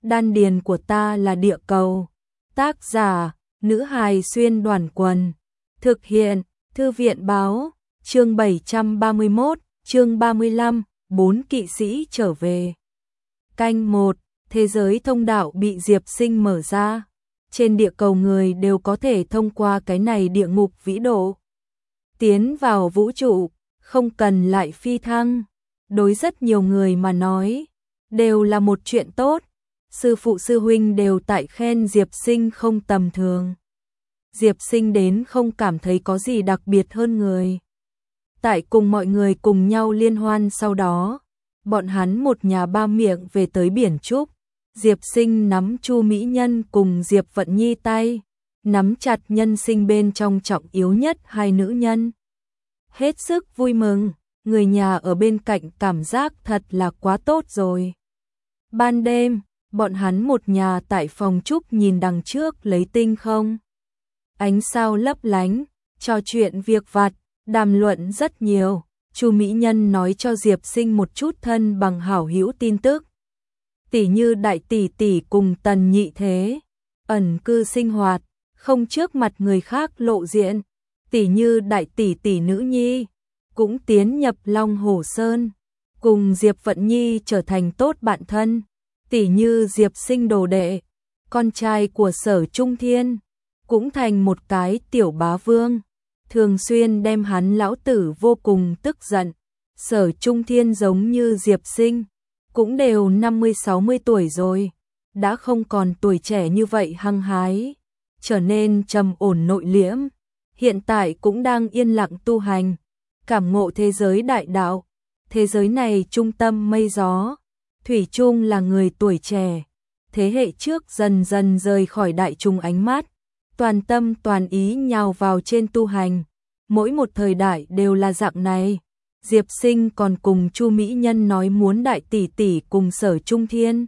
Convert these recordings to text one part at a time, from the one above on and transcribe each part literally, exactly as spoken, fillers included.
đan điền của ta là địa cầu. Tác giả, nữ hài xuyên đoàn quần. Thực hiện, thư viện báo, chương bảy trăm ba mươi mốt, chương ba mươi lăm, bốn kỵ sĩ trở về. Canh một, thế giới thông đạo bị Diệp Sinh mở ra. Trên địa cầu người đều có thể thông qua cái này địa ngục vĩ độ. Tiến vào vũ trụ, không cần lại phi thăng. Đối rất nhiều người mà nói, đều là một chuyện tốt. Sư phụ sư huynh đều tại khen Diệp Sinh không tầm thường. Diệp Sinh đến không cảm thấy có gì đặc biệt hơn người. Tại cùng mọi người cùng nhau liên hoan sau đó, bọn hắn một nhà ba miệng về tới Biển Trúc. Diệp Sinh nắm Chu Mỹ Nhân cùng Diệp Vận Nhi tay, nắm chặt nhân sinh bên trong trọng yếu nhất hai nữ nhân. Hết sức vui mừng, người nhà ở bên cạnh cảm giác thật là quá tốt rồi. Ban đêm, bọn hắn một nhà tại phòng Trúc nhìn đằng trước lấy tinh không. Ánh sao lấp lánh, trò chuyện việc vặt, đàm luận rất nhiều. Chu Mỹ Nhân nói cho Diệp Sinh một chút thân bằng hảo hữu tin tức. Tỷ như đại tỷ tỷ cùng Tần Nhị Thế, ẩn cư sinh hoạt, không trước mặt người khác lộ diện. Tỷ như đại tỷ tỷ nữ nhi, cũng tiến nhập Long Hổ Sơn, cùng Diệp Vận Nhi trở thành tốt bạn thân. Tỷ như Diệp Sinh đồ đệ, con trai của Sở Trung Thiên, cũng thành một cái tiểu bá vương, thường xuyên đem hắn lão tử vô cùng tức giận. Sở Trung Thiên giống như Diệp Sinh, cũng đều năm mươi sáu mươi tuổi rồi, đã không còn tuổi trẻ như vậy hăng hái, trở nên trầm ổn nội liễm, hiện tại cũng đang yên lặng tu hành, cảm ngộ thế giới đại đạo. Thế giới này trung tâm mây gió, thủy chung là người tuổi trẻ, thế hệ trước dần dần rời khỏi đại chúng ánh mắt, toàn tâm toàn ý nhào vào trên tu hành. Mỗi một thời đại đều là dạng này. Diệp Sinh còn cùng Chu Mỹ Nhân nói muốn đại tỷ tỷ cùng Sở Trung Thiên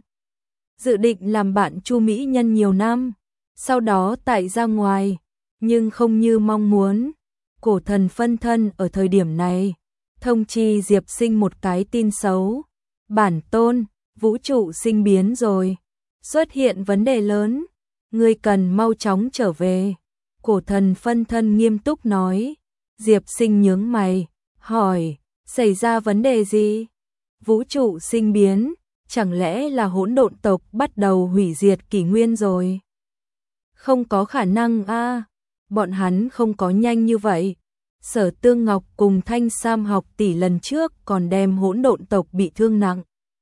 dự định làm bạn Chu Mỹ Nhân nhiều năm, sau đó tại ra ngoài, nhưng không như mong muốn. Cổ thần phân thân ở thời điểm này thông chi Diệp Sinh một cái tin xấu. Bản tôn, vũ trụ sinh biến rồi, xuất hiện vấn đề lớn, ngươi cần mau chóng trở về. Cổ thần phân thân nghiêm túc nói. Diệp Sinh nhướng mày, hỏi, xảy ra vấn đề gì? Vũ trụ sinh biến, chẳng lẽ là hỗn độn tộc bắt đầu hủy diệt kỷ nguyên rồi? Không có khả năng a, bọn hắn không có nhanh như vậy. Sở Tương Ngọc cùng Thanh Sam học tỷ lần trước còn đem hỗn độn tộc bị thương nặng.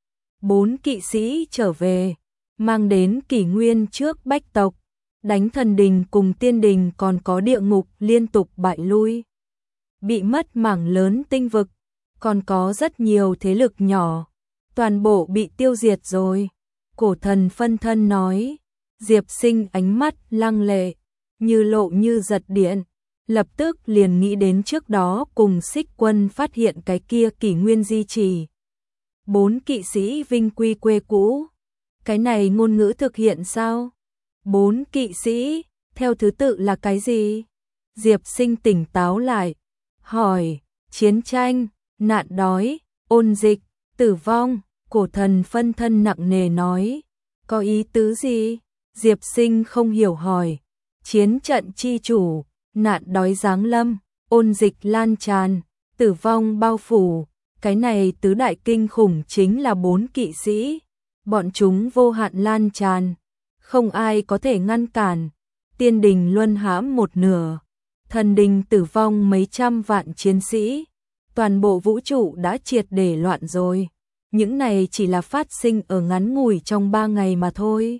Bốn kỵ sĩ trở về, mang đến kỷ nguyên trước bách tộc, đánh thần đình cùng tiên đình còn có địa ngục liên tục bại lui. Bị mất mảng lớn tinh vực, còn có rất nhiều thế lực nhỏ, toàn bộ bị tiêu diệt rồi. Cổ thần phân thân nói. Diệp Sinh ánh mắt lăng lệ, như lộ như giật điện, lập tức liền nghĩ đến trước đó cùng Xích Quân phát hiện cái kia kỷ nguyên di chỉ. Bốn kỵ sĩ vinh quy quê cũ, cái này ngôn ngữ thực hiện sao? Bốn kỵ sĩ, theo thứ tự là cái gì? Diệp Sinh tỉnh táo lại, hỏi, chiến tranh, nạn đói, ôn dịch, tử vong. Cổ thần phân thân nặng nề nói, có ý tứ gì? Diệp Sinh không hiểu hỏi, chiến trận chi chủ, nạn đói giáng lâm, ôn dịch lan tràn, tử vong bao phủ, cái này tứ đại kinh khủng chính là bốn kỵ sĩ, bọn chúng vô hạn lan tràn, không ai có thể ngăn cản. Tiên đình luân hãm một nửa, thần đình tử vong mấy trăm vạn chiến sĩ, toàn bộ vũ trụ đã triệt để loạn rồi. Những này chỉ là phát sinh ở ngắn ngủi trong ba ngày mà thôi.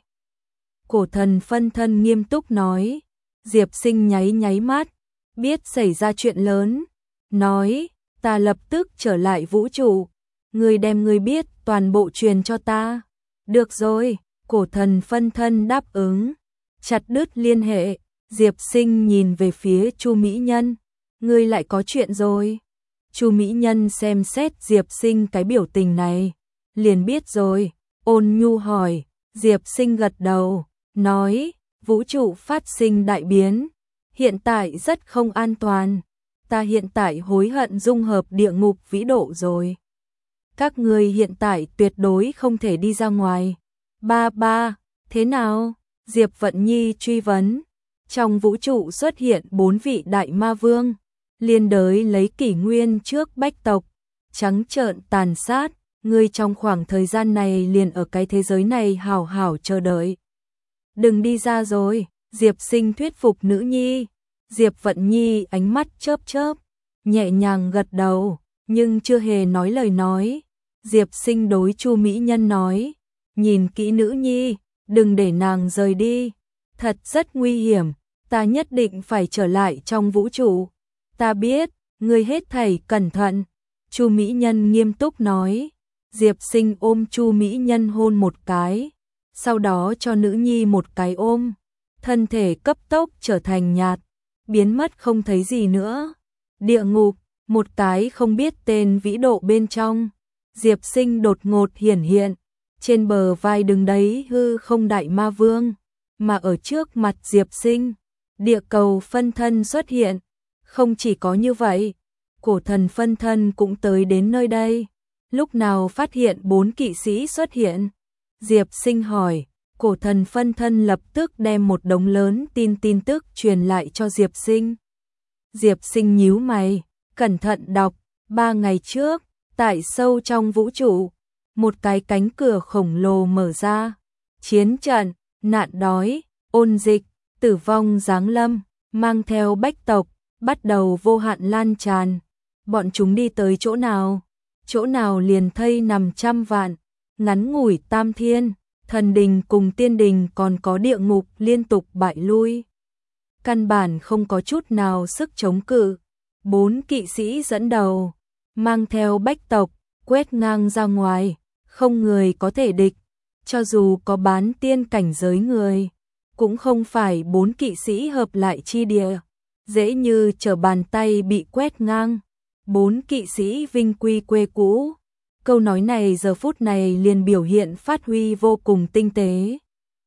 Cổ thần phân thân nghiêm túc nói. Diệp Sinh nháy nháy mắt, biết xảy ra chuyện lớn, nói, ta lập tức trở lại vũ trụ, người đem người biết toàn bộ truyền cho ta. Được rồi, cổ thần phân thân đáp ứng, chặt đứt liên hệ. Diệp Sinh nhìn về phía Chu Mỹ Nhân, ngươi lại có chuyện rồi. Chu Mỹ Nhân xem xét Diệp Sinh cái biểu tình này, liền biết rồi, ôn nhu hỏi. Diệp Sinh gật đầu, nói, vũ trụ phát sinh đại biến, hiện tại rất không an toàn, ta hiện tại hối hận dung hợp địa ngục vĩ độ rồi. Các ngươi hiện tại tuyệt đối không thể đi ra ngoài, Ba ba, thế nào? Diệp Vận Nhi truy vấn. Trong vũ trụ xuất hiện bốn vị đại ma vương, liên đới lấy kỷ nguyên trước bách tộc, trắng trợn tàn sát, ngươi trong khoảng thời gian này liền ở cái thế giới này hảo hảo chờ đợi. Đừng đi ra rồi, Diệp Sinh thuyết phục nữ nhi. Diệp Vận Nhi ánh mắt chớp chớp, nhẹ nhàng gật đầu, nhưng chưa hề nói lời nói. Diệp Sinh đối Chu Mỹ Nhân nói, nhìn kỹ nữ nhi, đừng để nàng rời đi, thật rất nguy hiểm, ta nhất định phải trở lại trong vũ trụ. Ta biết, ngươi hết thảy cẩn thận. Chu Mỹ Nhân nghiêm túc nói. Diệp Sinh ôm Chu Mỹ Nhân hôn một cái, sau đó cho nữ nhi một cái ôm, thân thể cấp tốc trở thành nhạt, biến mất không thấy gì nữa. Địa ngục, một cái không biết tên vĩ độ bên trong, Diệp Sinh đột ngột hiển hiện, trên bờ vai đứng đấy hư không đại ma vương, mà ở trước mặt Diệp Sinh, địa cầu phân thân xuất hiện. Không chỉ có như vậy, cổ thần phân thân cũng tới đến nơi đây. Lúc nào phát hiện bốn kỵ sĩ xuất hiện? Diệp Sinh hỏi. Cổ thần phân thân lập tức đem một đống lớn tin tin tức truyền lại cho Diệp Sinh. Diệp Sinh nhíu mày, cẩn thận đọc. Ba ngày trước, tại sâu trong vũ trụ, một cái cánh cửa khổng lồ mở ra. Chiến trận, nạn đói, ôn dịch, tử vong giáng lâm, mang theo bách tộc, bắt đầu vô hạn lan tràn. Bọn chúng đi tới chỗ nào? Chỗ nào liền thây nằm trăm vạn, ngắn ngủi tam thiên, thần đình cùng tiên đình còn có địa ngục liên tục bại lui. Căn bản không có chút nào sức chống cự. Bốn kỵ sĩ dẫn đầu, mang theo bách tộc, quét ngang ra ngoài, không người có thể địch. Cho dù có bán tiên cảnh giới người, cũng không phải bốn kỵ sĩ hợp lại chi địa, dễ như trở bàn tay bị quét ngang. Bốn kỵ sĩ vinh quy quê cũ. Câu nói này giờ phút này liền biểu hiện phát huy vô cùng tinh tế.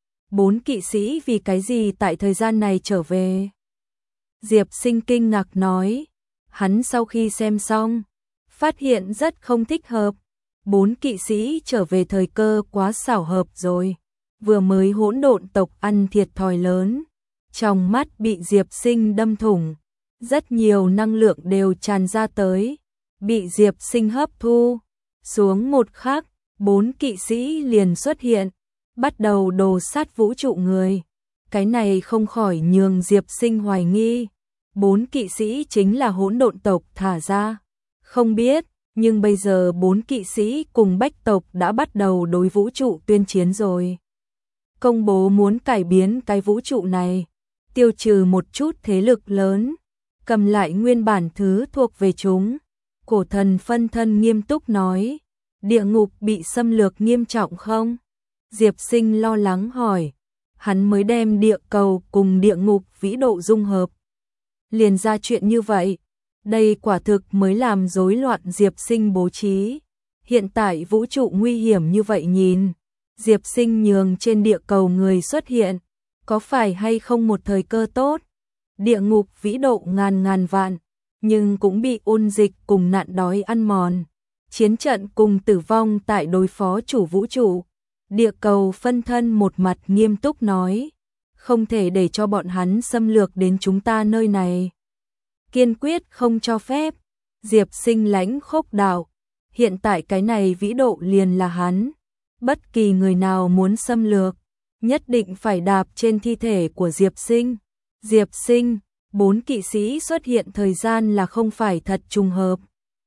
Bốn kỵ sĩ vì cái gì tại thời gian này trở về? Diệp Sinh kinh ngạc nói. Hắn sau khi xem xong, phát hiện rất không thích hợp. Bốn kỵ sĩ trở về thời cơ quá xảo hợp rồi. Vừa mới hỗn độn tộc ăn thiệt thòi lớn, trong mắt bị Diệp Sinh đâm thủng. Rất nhiều năng lượng đều tràn ra tới, bị Diệp Sinh hấp thu. Xuống một khắc, bốn kỵ sĩ liền xuất hiện, bắt đầu đồ sát vũ trụ người. Cái này không khỏi nhường Diệp Sinh hoài nghi, bốn kỵ sĩ chính là hỗn độn tộc thả ra. Không biết, nhưng bây giờ bốn kỵ sĩ cùng bách tộc đã bắt đầu đối vũ trụ tuyên chiến rồi. Công bố muốn cải biến cái vũ trụ này, tiêu trừ một chút thế lực lớn, cầm lại nguyên bản thứ thuộc về chúng. Cổ thần phân thân nghiêm túc nói, địa ngục bị xâm lược nghiêm trọng không? Diệp Sinh lo lắng hỏi, hắn mới đem địa cầu cùng địa ngục vĩ độ dung hợp. Liền ra chuyện như vậy, đây quả thực mới làm rối loạn Diệp Sinh bố trí. Hiện tại vũ trụ nguy hiểm như vậy nhìn, Diệp Sinh nhường trên địa cầu người xuất hiện, có phải hay không một thời cơ tốt? Địa ngục vĩ độ ngàn ngàn vạn, nhưng cũng bị ôn dịch cùng nạn đói ăn mòn. Chiến trận cùng tử vong tại đối phó chủ vũ trụ. Địa cầu phân thân một mặt nghiêm túc nói, không thể để cho bọn hắn xâm lược đến chúng ta nơi này. Kiên quyết không cho phép. Diệp Sinh lãnh khốc đạo, hiện tại cái này vĩ độ liền là hắn. Bất kỳ người nào muốn xâm lược, nhất định phải đạp trên thi thể của Diệp Sinh. Diệp Sinh, bốn kỵ sĩ xuất hiện thời gian là không phải thật trùng hợp.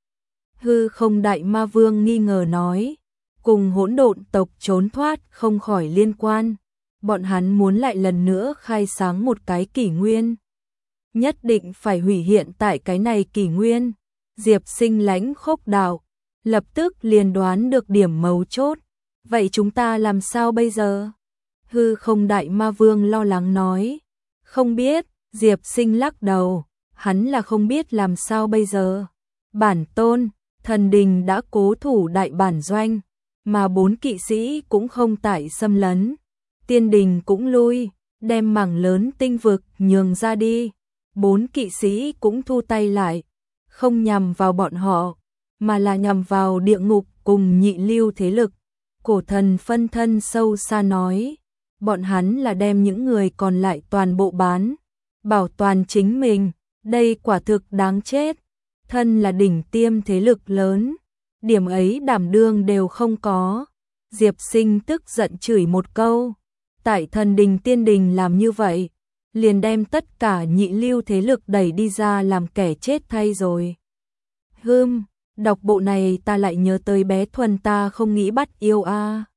Hư không đại ma vương nghi ngờ nói, cùng hỗn độn tộc trốn thoát không khỏi liên quan. Bọn hắn muốn lại lần nữa khai sáng một cái kỷ nguyên. Nhất định phải hủy hiện tại cái này kỷ nguyên. Diệp Sinh lãnh khốc đạo, lập tức liền đoán được điểm mấu chốt. Vậy chúng ta làm sao bây giờ? Hư không đại ma vương lo lắng nói. Không biết, Diệp Sinh lắc đầu, hắn là không biết làm sao bây giờ. Bản tôn, thần đình đã cố thủ đại bản doanh, mà bốn kỵ sĩ cũng không tại xâm lấn. Tiên đình cũng lui, đem mảng lớn tinh vực nhường ra đi. Bốn kỵ sĩ cũng thu tay lại, không nhằm vào bọn họ, mà là nhằm vào địa ngục cùng nhị lưu thế lực. Cổ thần phân thân sâu xa nói, bọn hắn là đem những người còn lại toàn bộ bán, bảo toàn chính mình, đây quả thực đáng chết. Thân là đỉnh tiêm thế lực lớn, điểm ấy đảm đương đều không có. Diệp Sinh tức giận chửi một câu, tại Thần Đình Tiên Đình làm như vậy, liền đem tất cả nhị lưu thế lực đẩy đi ra làm kẻ chết thay rồi. Hừm, đọc bộ này ta lại nhớ tới bé Thuần ta không nghĩ bắt yêu a.